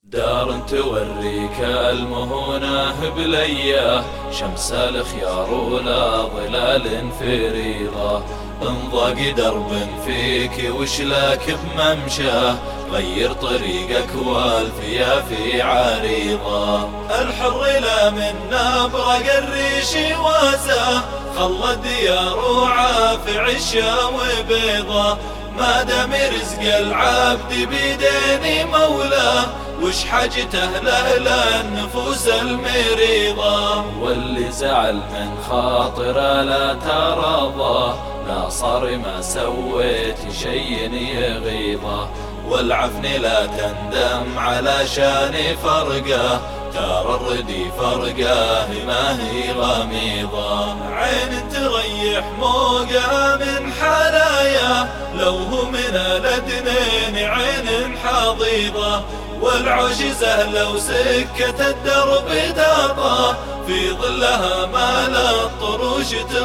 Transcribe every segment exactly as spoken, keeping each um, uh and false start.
دار توريك المهونة بلياه، شمس الخيار ولا ظلال فريضة. انضاق درب فيك وشلاك بممشاه، غير طريقك والفيافي عريضة. الحر لا من نبرق الريش واساه، خلى الديار وعاف عشا وبيضة. ما دام رزق العبد بيدين مولاه، وش حاجته له للنفوس المريضة. واللي زعل من خاطره لا ترضى، لا صار ما سويت شي يغيظه. والعفن لا تندم على شان فرقه، ترى الردي فرقه ما هي غميضة. عين تريح موقع من حلايا، لو هو من الاثنين عين حضيضة. والعجزة لو سكت الدرب داطة، في ظلها ما لا الطروش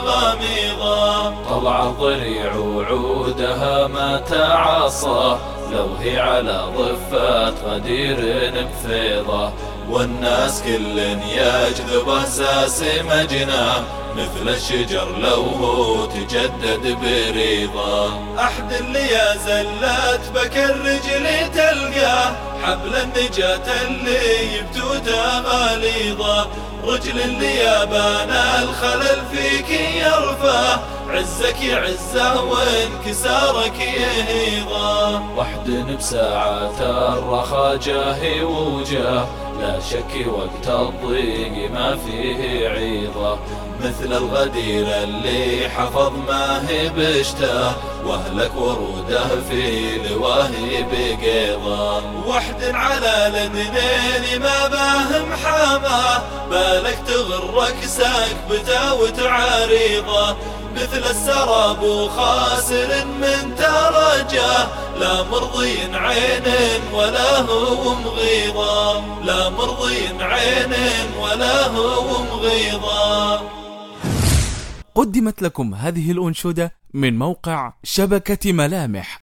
تغاميضة. طلع الضريع وعودها ما تعصى، لو هي على ضفات غدير بفيضة. والناس كل يجذب اساس مجناه، مثل الشجر لو هو تجدد بريضة. أحد اللي يا زلت بك الرجل تلقاه، حبل النجاة اللي يبتوته غليظة. رجل اللي يابان الخلل فيك يرفاه، عزك يعزه وانكسارك يهيضه. وحد بساعات الرخا جاهي وجاه، لا شك وقت الضيق ما فيه عيضة. مثل الغدير اللي حفظ ما هي بشتاه، واهلك وروده في لواهي بقيضة. وحد على الاثنين ما باهم حاماه، بالك تغرك سكبته وتعريضه. مثل السراب وخاسر من ترجاه، لا مرضي عين ولا هو مغيظة. لا مرضي عين ولا هو مغيظة. قدمت لكم هذه الأنشودة من موقع شبكة ملامح.